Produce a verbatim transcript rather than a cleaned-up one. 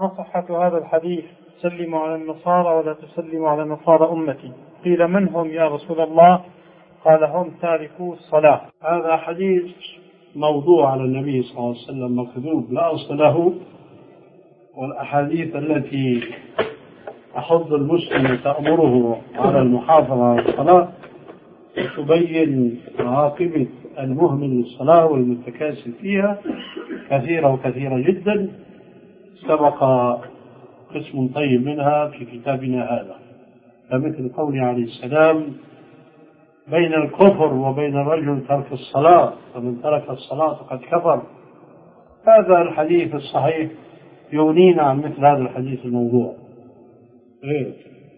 ما صحة هذا الحديث سلموا على النصارى ولا تسلموا على نصارى أمتي؟ قيل من هم يا رسول الله؟ قال هم تاركو الصلاة. هذا حديث موضوع على النبي صلى الله عليه وسلم مكذوب لا أصل له، والأحاديث التي أحض المسلم تأمره على المحافظة على الصلاة تبين عاقبة المهمل للصلاة والمتكاسل فيها كثيرة وكثيرة جدا، سبق قسم طيب منها في كتابنا هذا، فمثل قول عليه السلام بين الكفر وبين الرجل ترك الصلاة، فمن ترك الصلاة فقد كفر. هذا الحديث الصحيح يغنينا عن مثل هذا الحديث الموضوع. إيه؟